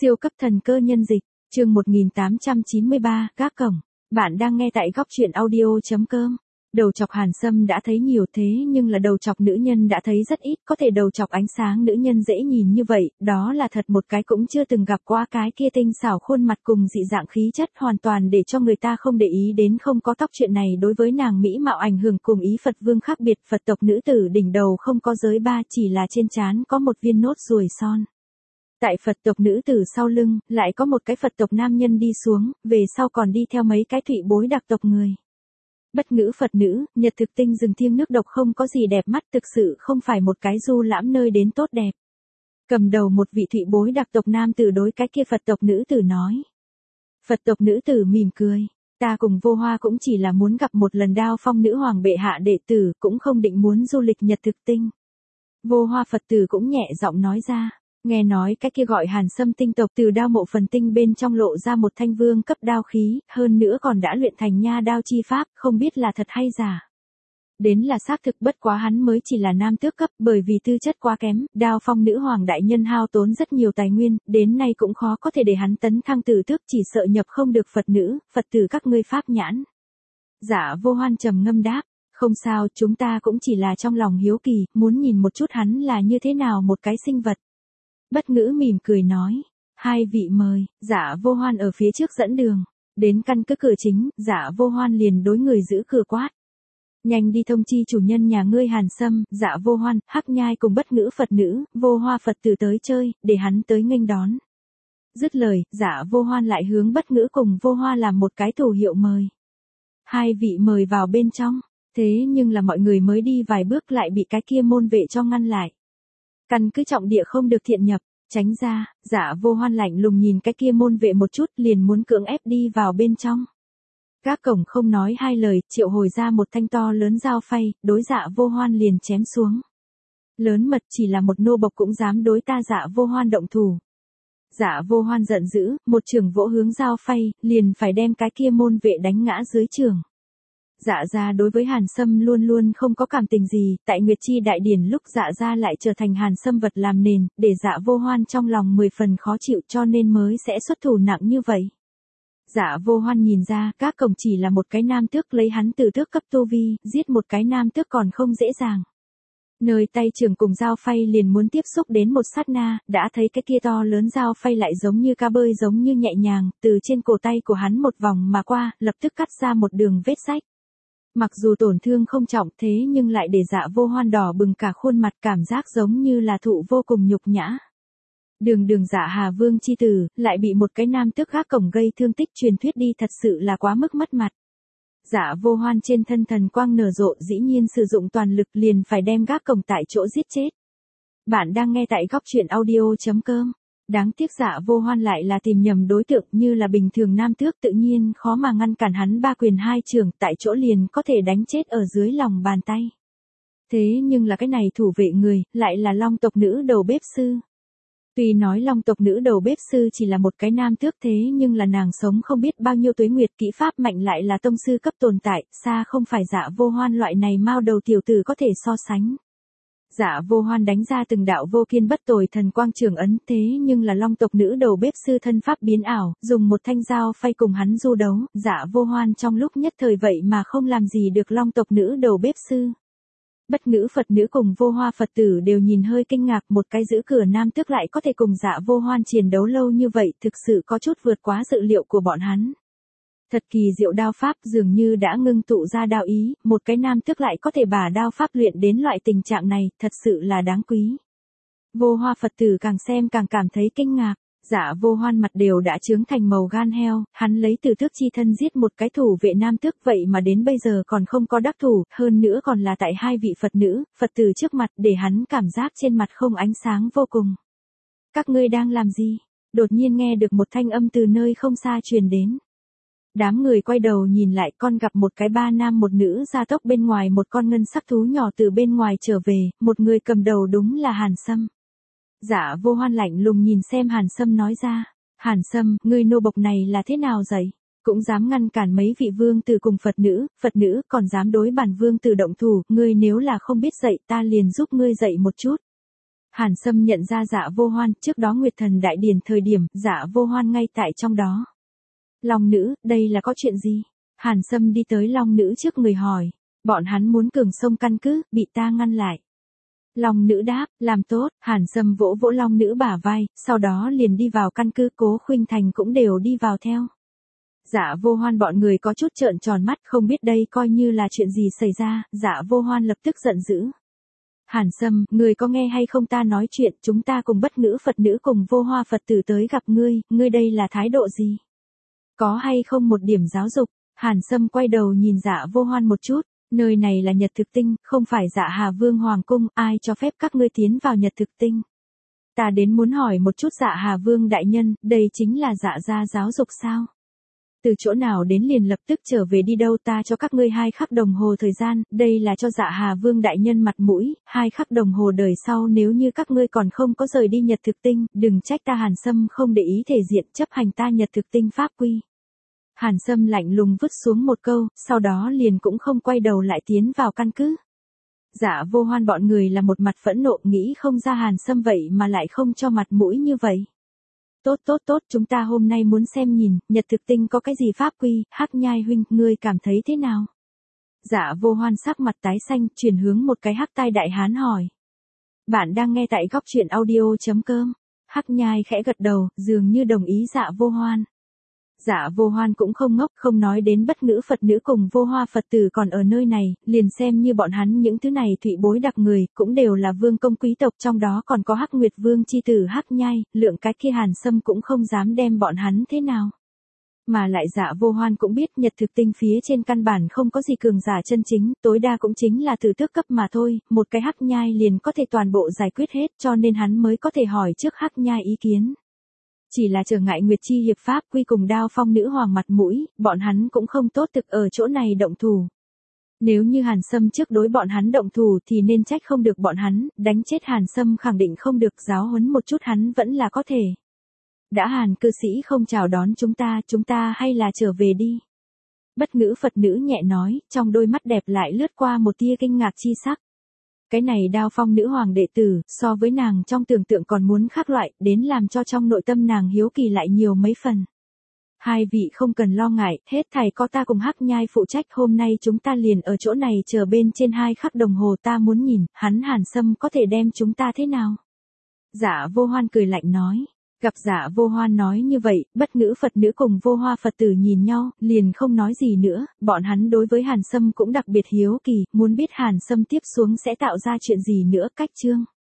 Siêu cấp thần cơ nhân dịch, chương 1893, các cổng. Bạn đang nghe tại góc truyện audio.com. Đầu chọc Hàn Sâm đã thấy nhiều thế nhưng là đầu chọc nữ nhân đã thấy rất ít, có thể đầu chọc ánh sáng nữ nhân dễ nhìn như vậy, đó là thật một cái cũng chưa từng gặp qua. Cái kia tinh xảo khuôn mặt cùng dị dạng khí chất hoàn toàn để cho người ta không để ý đến. Không có tóc, chuyện này đối với nàng mỹ mạo ảnh hưởng cùng ý Phật vương khác biệt. Phật tộc nữ tử đỉnh đầu không có giới ba, chỉ là trên trán có một viên nốt ruồi son. Tại Phật tộc nữ tử sau lưng, lại có một cái Phật tộc nam nhân đi xuống, về sau còn đi theo mấy cái thụy bối đặc tộc người. Bất ngữ Phật nữ, nhật thực tinh rừng thiêng nước độc không có gì đẹp mắt, thực sự không phải một cái du lãm nơi đến tốt đẹp. Cầm đầu một vị thụy bối đặc tộc nam tử đối cái kia Phật tộc nữ tử nói. Phật tộc nữ tử mỉm cười, ta cùng Vô Hoa cũng chỉ là muốn gặp một lần Đao Phong nữ hoàng bệ hạ đệ tử, cũng không định muốn du lịch nhật thực tinh. Vô Hoa Phật tử cũng nhẹ giọng nói ra. Nghe nói cái kia gọi Hàn Sâm tinh tộc từ đao mộ phần tinh bên trong lộ ra một thanh vương cấp đao khí, hơn nữa còn đã luyện thành nha đao chi pháp, không biết là thật hay giả. Đến là xác thực, bất quá hắn mới chỉ là nam tước cấp, bởi vì tư chất quá kém, Đao Phong nữ hoàng đại nhân hao tốn rất nhiều tài nguyên, đến nay cũng khó có thể để hắn tấn thăng tử tước, chỉ sợ nhập không được Phật nữ, Phật tử các ngươi pháp nhãn. Dạ Vô Hoan trầm ngâm đáp. Không sao, chúng ta cũng chỉ là trong lòng hiếu kỳ, muốn nhìn một chút hắn là như thế nào một cái sinh vật. Bất ngữ mỉm cười nói, hai vị mời. Dạ Vô Hoan ở phía trước dẫn đường, đến căn cứ cửa chính, Dạ Vô Hoan liền đối người giữ cửa quát. Nhanh đi thông chi chủ nhân nhà ngươi Hàn Sâm. Dạ Vô Hoan, Hắc Nhai cùng bất ngữ Phật nữ, Vô Hoa Phật tử tới chơi, để hắn tới nghênh đón. Dứt lời, Dạ Vô Hoan lại hướng bất ngữ cùng Vô Hoa làm một cái thủ hiệu mời. Hai vị mời vào bên trong, thế nhưng là mọi người mới đi vài bước lại bị cái kia môn vệ cho ngăn lại. Căn cứ trọng địa không được thiện nhập, tránh ra. Dạ Vô Hoan lạnh lùng nhìn cái kia môn vệ một chút, liền muốn cưỡng ép đi vào bên trong. Gác cổng không nói hai lời, triệu hồi ra một thanh to lớn dao phay, đối Dạ Vô Hoan liền chém xuống. Lớn mật, chỉ là một nô bộc cũng dám đối ta Dạ Vô Hoan động thủ. Dạ Vô Hoan giận dữ, một chưởng vỗ hướng dao phay, liền phải đem cái kia môn vệ đánh ngã dưới chưởng. Dạ gia đối với Hàn Sâm luôn luôn không có cảm tình gì, tại Nguyệt Chi đại điển lúc Dạ gia lại trở thành Hàn Sâm vật làm nền, để Dạ Vô Hoan trong lòng 10 phần khó chịu, cho nên mới sẽ xuất thủ nặng như vậy. Dạ Vô Hoan nhìn ra, các cổng chỉ là một cái nam tước, lấy hắn từ tước cấp tu vi, giết một cái nam tước còn không dễ dàng. Nơi tay trường cùng dao phay liền muốn tiếp xúc đến một sát na, đã thấy cái kia to lớn dao phay lại giống như cá bơi giống như nhẹ nhàng, từ trên cổ tay của hắn một vòng mà qua, lập tức cắt ra một đường vết rách. Mặc dù tổn thương không trọng thế nhưng lại để Dạ Vô Hoan đỏ bừng cả khuôn mặt, cảm giác giống như là thụ vô cùng nhục nhã. Đường Dạ Hà Vương chi tử, lại bị một cái nam tước gác cổng gây thương tích, truyền thuyết đi thật sự là quá mức mất mặt. Dạ Vô Hoan trên thân thần quang nở rộ, dĩ nhiên sử dụng toàn lực liền phải đem gác cổng tại chỗ giết chết. Bạn đang nghe tại góc truyện audio.com. Đáng tiếc Dạ Vô Hoan lại là tìm nhầm đối tượng, như là bình thường nam tước tự nhiên khó mà ngăn cản hắn ba quyền hai chưởng, tại chỗ liền có thể đánh chết ở dưới lòng bàn tay. Thế nhưng là cái này thủ vệ người, lại là Long tộc nữ đầu bếp sư. Tuy nói Long tộc nữ đầu bếp sư chỉ là một cái nam tước thế nhưng là nàng sống không biết bao nhiêu tuế nguyệt, kỹ pháp mạnh lại là tông sư cấp tồn tại, xa không phải Dạ Vô Hoan loại này mao đầu tiểu tử có thể so sánh. Dạ Vô Hoan đánh ra từng đạo vô kiên bất tồi thần quang trường ấn, thế nhưng là Long tộc nữ đầu bếp sư thân pháp biến ảo, dùng một thanh dao phay cùng hắn du đấu, Dạ Vô Hoan trong lúc nhất thời vậy mà không làm gì được Long tộc nữ đầu bếp sư. Bất ngữ Phật nữ cùng Vô Hoa Phật tử đều nhìn hơi kinh ngạc, một cái giữ cửa nam tước lại có thể cùng Dạ Vô Hoan chiến đấu lâu như vậy, thực sự có chút vượt quá dự liệu của bọn hắn. Thật kỳ diệu, đao pháp dường như đã ngưng tụ ra đao ý, một cái nam tước lại có thể bả đao pháp luyện đến loại tình trạng này, thật sự là đáng quý. Vô Hoa Phật tử càng xem càng cảm thấy kinh ngạc. Dạ Vô Hoan mặt đều đã trướng thành màu gan heo, hắn lấy từ tước chi thân giết một cái thủ vệ nam tước, vậy mà đến bây giờ còn không có đắc thủ, hơn nữa còn là tại hai vị Phật nữ, Phật tử trước mặt, để hắn cảm giác trên mặt không ánh sáng vô cùng. Các ngươi đang làm gì? Đột nhiên nghe được một thanh âm từ nơi không xa truyền đến. Đám người quay đầu nhìn lại, con gặp một cái ba nam một nữ gia tốc bên ngoài một con ngân sắc thú nhỏ từ bên ngoài trở về, một người cầm đầu đúng là Hàn Sâm. Dạ Vô Hoan lạnh lùng nhìn xem Hàn Sâm nói ra, Hàn Sâm, ngươi nô bộc này là thế nào vậy? Cũng dám ngăn cản mấy vị vương tử cùng Phật nữ còn dám đối bản vương tử động thủ, ngươi nếu là không biết dạy ta liền giúp ngươi dạy một chút. Hàn Sâm nhận ra Dạ Vô Hoan, trước đó Nguyệt Thần Đại Điển thời điểm, Dạ Vô Hoan ngay tại trong đó. Long nữ, đây là có chuyện gì? Hàn Sâm đi tới Long nữ trước người hỏi. Bọn hắn muốn cường sông căn cứ, bị ta ngăn lại. Long nữ đáp, làm tốt. Hàn Sâm vỗ vỗ Long nữ bả vai, sau đó liền đi vào căn cứ. Cố Khuynh Thành cũng đều đi vào theo. Dạ Vô Hoan bọn người có chút trợn tròn mắt, không biết đây coi như là chuyện gì xảy ra. Dạ Vô Hoan lập tức giận dữ. Hàn Sâm, người có nghe hay không, ta nói chuyện, chúng ta cùng Bất Ngữ Phật nữ cùng Vô Hoa Phật tử tới gặp ngươi đây là thái độ gì? Có hay không một điểm giáo dục? Hàn Sâm quay đầu nhìn Dạ Vô Hoan một chút, nơi này là Nhật Thực Tinh, không phải Dạ Hà Vương Hoàng Cung, ai cho phép các ngươi tiến vào Nhật Thực Tinh? Ta đến muốn hỏi một chút Dạ Hà Vương đại nhân, đây chính là Dạ gia giáo dục sao? Từ chỗ nào đến liền lập tức trở về đi đâu, ta cho các ngươi 2 khắc đồng hồ thời gian, đây là cho Dạ Hà Vương đại nhân mặt mũi, 2 khắc đồng hồ đời sau nếu như các ngươi còn không có rời đi Nhật Thực Tinh, đừng trách ta Hàn Sâm không để ý thể diện, chấp hành ta Nhật Thực Tinh pháp quy. Hàn Sâm lạnh lùng vứt xuống một câu, sau đó liền cũng không quay đầu lại tiến vào căn cứ. Dạ Vô Hoan bọn người là một mặt phẫn nộ, nghĩ không ra Hàn Sâm vậy mà lại không cho mặt mũi như vậy. Tốt, chúng ta hôm nay muốn xem nhìn, Nhật Thực Tinh có cái gì pháp quy, Hắc Nhai huynh, ngươi cảm thấy thế nào? Dạ Vô Hoan sắc mặt tái xanh, chuyển hướng một cái hắc tai đại hán hỏi. Bạn đang nghe tại góc truyện audio.com. Hắc Nhai khẽ gật đầu, dường như đồng ý Dạ Vô Hoan. Dạ Vô Hoan cũng không ngốc, không nói đến Bất Ngữ Phật nữ cùng Vô Hoa Phật tử còn ở nơi này, liền xem như bọn hắn những thứ này thụy bối đặc người, cũng đều là vương công quý tộc, trong đó còn có Hắc Nguyệt Vương chi tử Hắc Nhai, lượng cái kia Hàn Sâm cũng không dám đem bọn hắn thế nào. Mà lại Dạ Vô Hoan cũng biết Nhật Thực Tinh phía trên căn bản không có gì cường giả chân chính, tối đa cũng chính là tử tước cấp mà thôi, một cái Hắc Nhai liền có thể toàn bộ giải quyết hết, cho nên hắn mới có thể hỏi trước Hắc Nhai ý kiến. Chỉ là trở ngại Nguyệt Chi hiệp pháp quy cùng Đao Phong nữ hoàng mặt mũi, bọn hắn cũng không tốt thực ở chỗ này động thủ. Nếu như Hàn Sâm trước đối bọn hắn động thủ thì nên trách không được bọn hắn, đánh chết Hàn Sâm khẳng định không được, giáo huấn một chút hắn vẫn là có thể. Đã Hàn cư sĩ không chào đón chúng ta hay là trở về đi. Bất Ngữ Phật nữ nhẹ nói, trong đôi mắt đẹp lại lướt qua một tia kinh ngạc chi sắc. Cái này Đao Phong nữ hoàng đệ tử, so với nàng trong tưởng tượng còn muốn khác loại, đến làm cho trong nội tâm nàng hiếu kỳ lại nhiều mấy phần. 2 vị không cần lo ngại, hết thảy có ta cùng Hắc Nhai phụ trách, hôm nay chúng ta liền ở chỗ này chờ bên trên 2 khắc đồng hồ, ta muốn nhìn, hắn Hàn Sâm có thể đem chúng ta thế nào? Dạ Vô Hoan cười lạnh nói. Gặp Dạ Vô Hoan nói như vậy, Bất Ngữ Phật nữ cùng Vô Hoa Phật tử nhìn nhau, liền không nói gì nữa, bọn hắn đối với Hàn Sâm cũng đặc biệt hiếu kỳ, muốn biết Hàn Sâm tiếp xuống sẽ tạo ra chuyện gì nữa. Cách chương